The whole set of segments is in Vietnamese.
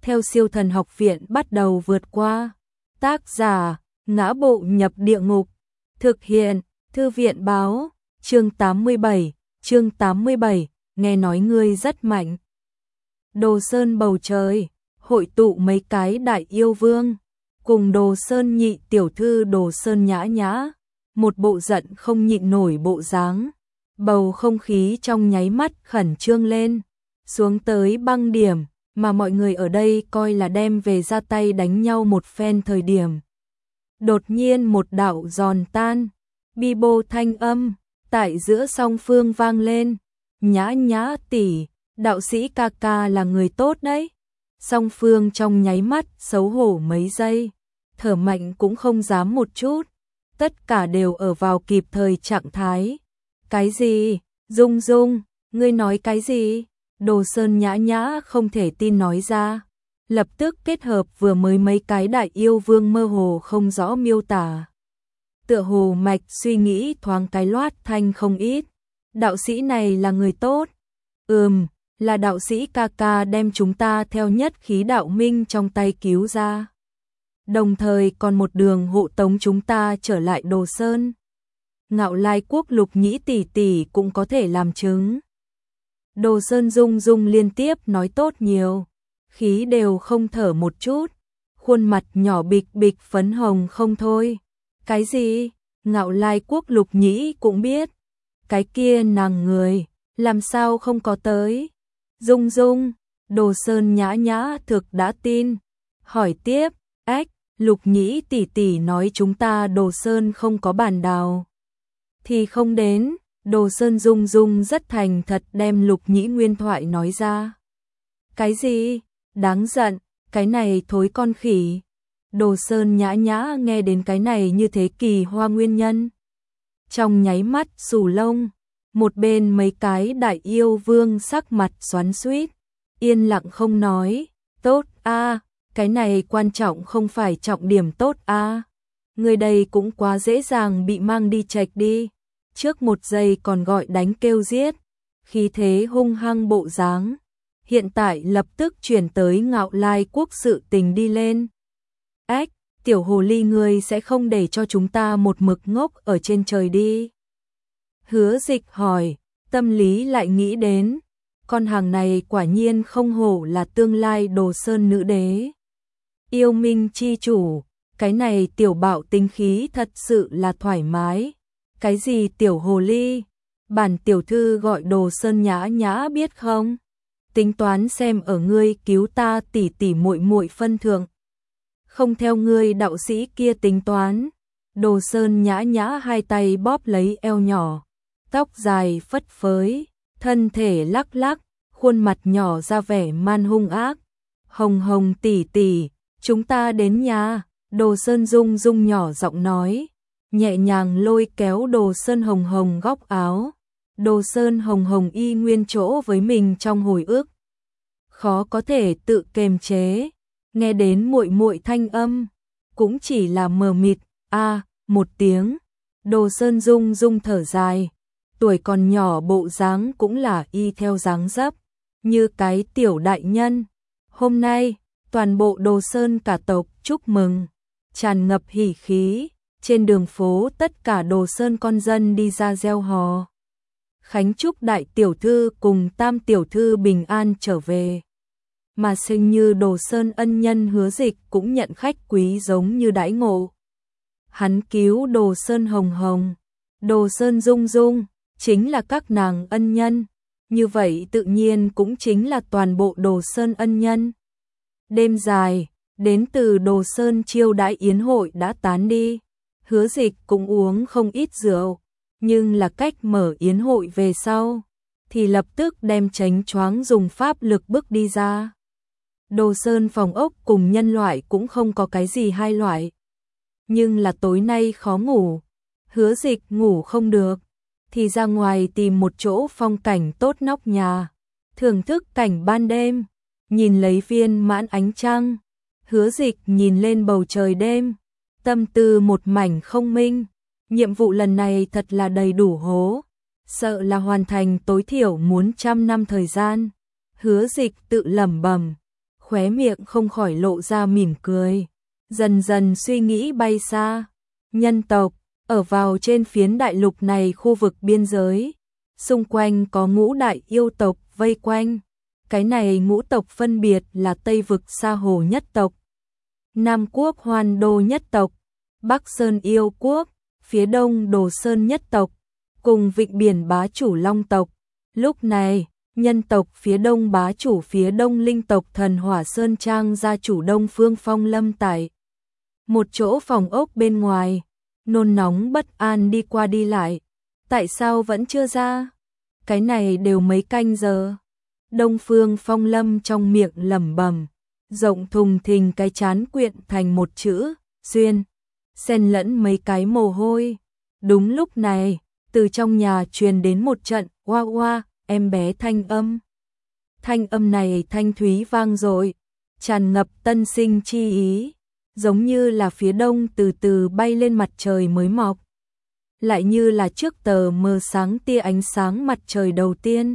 theo Siêu Thần Học Viện bắt đầu vượt qua. Tác giả: Ngã Bộ Nhập Địa Ngục. Thực hiện: Thư viện báo. Chương 87, nghe nói ngươi rất mạnh. Đồ Sơn bầu trời, hội tụ mấy cái đại yêu vương, cùng Đồ Sơn nhị tiểu thư Đồ Sơn Nhã Nhã, một bộ giận không nhịn nổi bộ dáng. Bầu không khí trong nháy mắt khẩn trương lên, xuống tới băng điểm, mà mọi người ở đây coi là đem về ra tay đánh nhau một phen thời điểm. Đột nhiên một đạo giòn tan, bi bô thanh âm, tại giữa song phương vang lên. Nhã Nhã tỷ, đạo sĩ ca ca là người tốt đấy. Song phương trong nháy mắt xấu hổ mấy giây, thở mạnh cũng không dám một chút, tất cả đều ở vào kịp thời trạng thái. Cái gì? Dung Dung, ngươi nói cái gì? Đồ Sơn Nhã Nhã không thể tin nói ra, lập tức kết hợp vừa mới mấy cái đại yêu vương mơ hồ không rõ miêu tả. Tựa hồ mạch suy nghĩ thoáng cái loát thanh không ít. Đạo sĩ này là người tốt. Là đạo sĩ ca ca đem chúng ta theo nhất khí đạo minh trong tay cứu ra. Đồng thời còn một đường hộ tống chúng ta trở lại Đồ Sơn. Ngạo Lai Quốc Lục Nhĩ tỷ tỷ cũng có thể làm chứng. Đồ Sơn Dung Dung liên tiếp nói tốt nhiều, khí đều không thở một chút, khuôn mặt nhỏ bịch bịch phấn hồng không thôi. Cái gì? Ngạo Lai Quốc Lục Nhĩ cũng biết. Cái kia nàng người, làm sao không có tới? Dung Dung, Đồ Sơn Nhã Nhã thực đã tin. Hỏi tiếp, Lục Nhĩ tỷ tỷ nói chúng ta Đồ Sơn không có bàn đào thì không đến. Đồ Sơn Dung Dung rất thành thật đem Lục Nhĩ nguyên thoại nói ra. Cái gì? Đáng giận, cái này thối con khỉ. Đồ Sơn Nhã Nhã nghe đến cái này như thế kỳ hoa nguyên nhân, trong nháy mắt xù lông. Một bên mấy cái đại yêu vương sắc mặt xoắn xuýt, yên lặng không nói. Tốt a, cái này quan trọng không phải trọng điểm tốt a. Người đây cũng quá dễ dàng bị mang đi chạch đi. Trước một giây còn gọi đánh kêu giết, khí thế hung hăng bộ dáng, hiện tại lập tức chuyển tới Ngạo Lai Quốc sự tình đi lên. Tiểu hồ ly ngươi sẽ không để cho chúng ta một mực ngốc ở trên trời đi? Hứa Dịch hỏi, tâm lý lại nghĩ đến, con hàng này quả nhiên không hổ là tương lai Đồ Sơn nữ đế. Yêu minh chi chủ, cái này tiểu bạo tính khí thật sự là thoải mái. Cái gì tiểu hồ ly? Bản tiểu thư gọi Đồ Sơn Nhã Nhã biết không? Tính toán xem ở ngươi cứu ta tỷ tỷ muội muội phân thượng, không theo ngươi đạo sĩ kia tính toán. Đồ Sơn Nhã Nhã hai tay bóp lấy eo nhỏ, tóc dài phất phới, thân thể lắc lắc, khuôn mặt nhỏ ra vẻ man hung ác. Hồng Hồng tỷ tỷ, chúng ta đến nhà. Đồ Sơn Dung Dung nhỏ giọng nói, nhẹ nhàng lôi kéo Đồ Sơn Hồng Hồng góc áo. Đồ Sơn Hồng Hồng y nguyên chỗ với mình trong hồi ức, khó có thể tự kiềm chế, nghe đến muội muội thanh âm, cũng chỉ là mờ mịt một tiếng. Đồ Sơn Dung Dung thở dài, tuổi còn nhỏ bộ dáng cũng là y theo dáng dấp như cái tiểu đại nhân. Hôm nay toàn bộ Đồ Sơn cả tộc chúc mừng, tràn ngập hỉ khí, trên đường phố tất cả Đồ Sơn con dân đi ra reo hò, khánh chúc đại tiểu thư cùng tam tiểu thư bình an trở về. Mà sinh như Đồ Sơn ân nhân Hứa Dịch cũng nhận khách quý giống như đãi ngộ. Hắn cứu Đồ Sơn Hồng Hồng, Đồ Sơn Dung Dung, chính là các nàng ân nhân, như vậy tự nhiên cũng chính là toàn bộ Đồ Sơn ân nhân. Đêm dài, đến từ Đồ Sơn chiêu đãi yến hội đã tán đi, Hứa Dịch cũng uống không ít rượu, nhưng là cách mở yến hội về sau, thì lập tức đem tránh choáng dùng pháp lực bức đi ra. Đồ Sơn phòng ốc cùng nhân loại cũng không có cái gì hai loại. Nhưng là tối nay khó ngủ, Hứa Dịch ngủ không được, thì ra ngoài tìm một chỗ phong cảnh tốt nóc nhà, thưởng thức cảnh ban đêm, nhìn lấy viên mãn ánh trăng. Hứa Dịch nhìn lên bầu trời đêm, tâm tư một mảnh không minh. Nhiệm vụ lần này thật là đầy đủ hố, sợ là hoàn thành tối thiểu muốn 100 năm thời gian. Hứa Dịch tự lẩm bẩm, khóe miệng không khỏi lộ ra mỉm cười, dần dần suy nghĩ bay xa. Nhân tộc, ở vào trên phiến đại lục này khu vực biên giới, xung quanh có ngũ đại yêu tộc vây quanh. Cái này ngũ tộc phân biệt là Tây vực Sa Hồ nhất tộc, Nam quốc Hoan Đô nhất tộc, Bắc Sơn yêu quốc, phía đông Đồ Sơn nhất tộc, cùng vịnh biển bá chủ Long tộc. Lúc này, nhân tộc phía đông bá chủ phía đông linh tộc Thần Hỏa Sơn Trang gia chủ Đông Phương Phong Lâm tại một chỗ phòng ốc bên ngoài, nôn nóng bất an đi qua đi lại. Tại sao vẫn chưa ra? Cái này đều mấy canh giờ. Đông Phương Phong Lâm trong miệng lẩm bẩm, rộng thùng thình cái trán quyện thành một chữ, Duyên, xen lẫn mấy cái mồ hôi. Đúng lúc này, từ trong nhà truyền đến một trận oa oa, em bé thanh âm. Thanh âm này thanh thúy vang dội, tràn ngập tân sinh chi ý, giống như là phía đông từ từ bay lên mặt trời mới mọc, lại như là trước tờ mờ sáng tia ánh sáng mặt trời đầu tiên.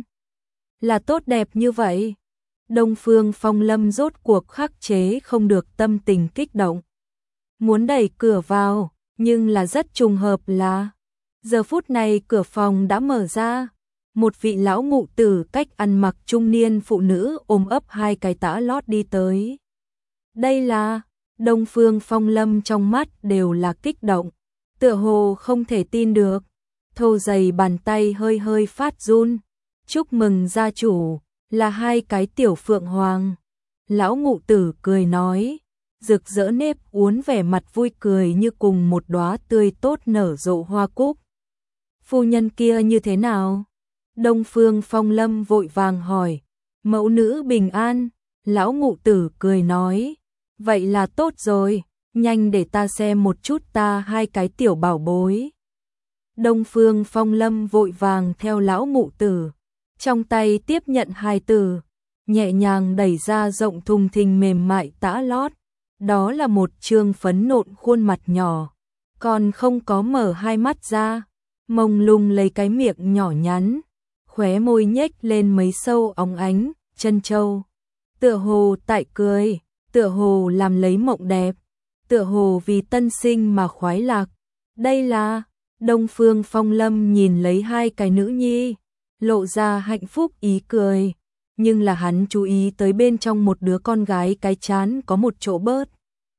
Là tốt đẹp như vậy. Đông Phương Phong Lâm rốt cuộc khắc chế không được tâm tình kích động, muốn đẩy cửa vào, nhưng là rất trùng hợp là giờ phút này cửa phòng đã mở ra, một vị lão ngụ tử cách ăn mặc trung niên phụ nữ ôm ấp hai cái tã lót đi tới. Đây là, Đông Phương Phong Lâm trong mắt đều là kích động, tựa hồ không thể tin được, thô dày bàn tay hơi hơi phát run. Chúc mừng gia chủ, là hai cái tiểu phượng hoàng. Lão ngụ tử cười nói, rực rỡ nếp uốn vẻ mặt vui cười như cùng một đóa tươi tốt nở rộ hoa cúc. Phu nhân kia như thế nào? Đông Phương Phong Lâm vội vàng hỏi. Mẫu nữ bình an. Lão ngụ tử cười nói, vậy là tốt rồi, nhanh để ta xem một chút ta hai cái tiểu bảo bối. Đông Phương Phong Lâm vội vàng theo lão ngụ tử, trong tay tiếp nhận hai từ, nhẹ nhàng đẩy ra rộng thùng thình mềm mại tã lót. Đó là một trương phấn nộn khuôn mặt nhỏ, còn không có mở hai mắt ra, mông lung lấy cái miệng nhỏ nhắn, khóe môi nhếch lên mấy sâu óng ánh, chân châu. Tựa hồ tại cười, tựa hồ làm lấy mộng đẹp, tựa hồ vì tân sinh mà khoái lạc. Đây là, Đông Phương Phong Lâm nhìn lấy hai cái nữ nhi, lộ ra hạnh phúc ý cười, nhưng là hắn chú ý tới bên trong một đứa con gái cái trán có một chỗ bớt.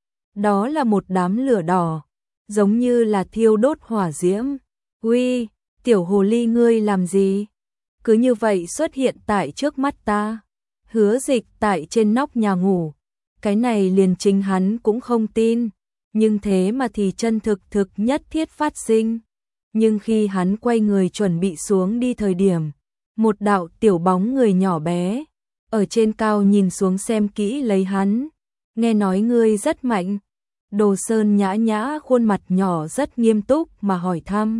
Đó là một đám lửa đỏ, giống như là thiêu đốt hỏa diễm. Uy, tiểu hồ ly ngươi làm gì? Cứ như vậy xuất hiện tại trước mắt ta. Hứa Dịch tại trên nóc nhà ngủ, cái này liền chính hắn cũng không tin, nhưng thế mà thì chân thực nhất thiết phát sinh. Nhưng khi hắn quay người chuẩn bị xuống đi thời điểm, một đạo tiểu bóng người nhỏ bé, ở trên cao nhìn xuống xem kỹ lấy hắn. Nghe nói ngươi rất mạnh. Đồ Sơn nhã nhã khuôn mặt nhỏ rất nghiêm túc mà hỏi thăm.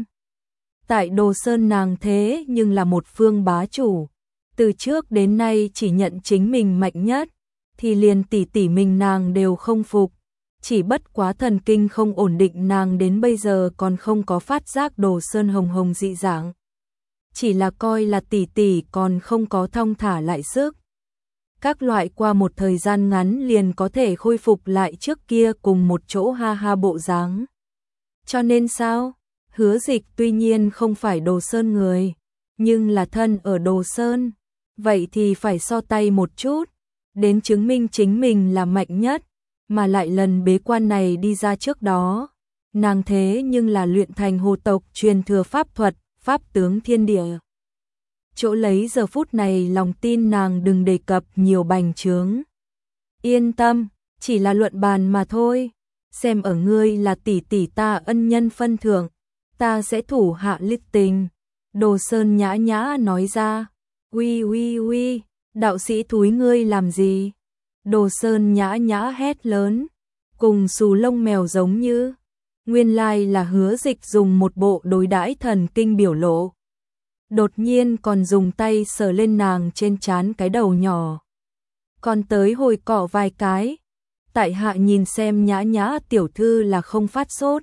Tại Đồ Sơn nàng thế nhưng là một phương bá chủ, từ trước đến nay chỉ nhận chính mình mạnh nhất, thì liền tỷ tỷ mình nàng đều không phục. Chỉ bất quá thần kinh không ổn định nàng đến bây giờ còn không có phát giác Đồ Sơn hồng hồng dị dạng. Chỉ là coi là tỷ tỷ còn không có thong thả lại sức. Các loại qua một thời gian ngắn liền có thể khôi phục lại trước kia cùng một chỗ ha ha bộ dáng. Cho nên sao? Hứa Dịch tuy nhiên không phải Đồ Sơn người, nhưng là thân ở Đồ Sơn. Vậy thì phải so tay một chút, đến chứng minh chính mình là mạnh nhất. Mà lại lần bế quan này đi ra trước đó, nàng thế nhưng là luyện thành hồ tộc truyền thừa pháp thuật, pháp tướng thiên địa. Chỗ lấy giờ phút này lòng tin nàng đừng đề cập nhiều bành trướng. Yên tâm, chỉ là luận bàn mà thôi. Xem ở ngươi là tỷ tỷ ta ân nhân phân thưởng, ta sẽ thủ hạ lịch tình. Đồ Sơn nhã nhã nói ra. Uy uy uy, đạo sĩ thúi ngươi làm gì? Đồ Sơn nhã nhã hét lớn, cùng xù lông mèo giống như. Nguyên lai là Hứa Dịch dùng một bộ đối đãi thần kinh biểu lộ. Đột nhiên còn dùng tay sờ lên nàng trên trán cái đầu nhỏ. Còn tới hồi cọ vài cái. Tại hạ nhìn xem nhã nhã tiểu thư là không phát sốt.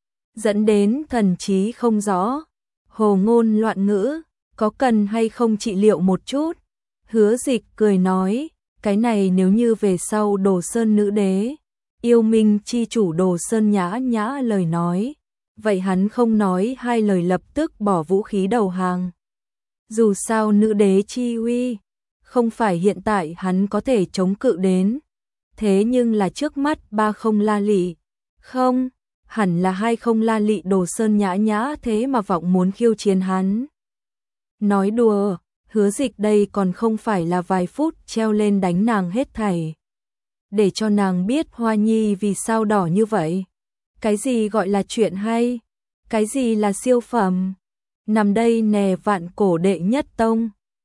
Dẫn đến thần trí không rõ. Hồ ngôn loạn ngữ, có cần hay không trị liệu một chút? Hứa Dịch cười nói, Cái này nếu như về sau Đồ Sơn nữ đế, yêu minh chi chủ Đồ Sơn nhã nhã lời nói, vậy hắn không nói hai lời lập tức bỏ vũ khí đầu hàng. Dù sao nữ đế chi uy, không phải hiện tại hắn có thể chống cự đến. Thế nhưng là trước mắt ba không la lị, không, hẳn là hai không la lị Đồ Sơn nhã nhã thế mà vọng muốn khiêu chiến hắn. Nói đùa, Hứa Dịch đây còn không phải là vài phút treo lên đánh nàng hết thảy. Để cho nàng biết Hoa Nhi vì sao đỏ như vậy. Cái gì gọi là chuyện hay? Cái gì là siêu phẩm? Nằm đây nè vạn cổ đệ nhất tông.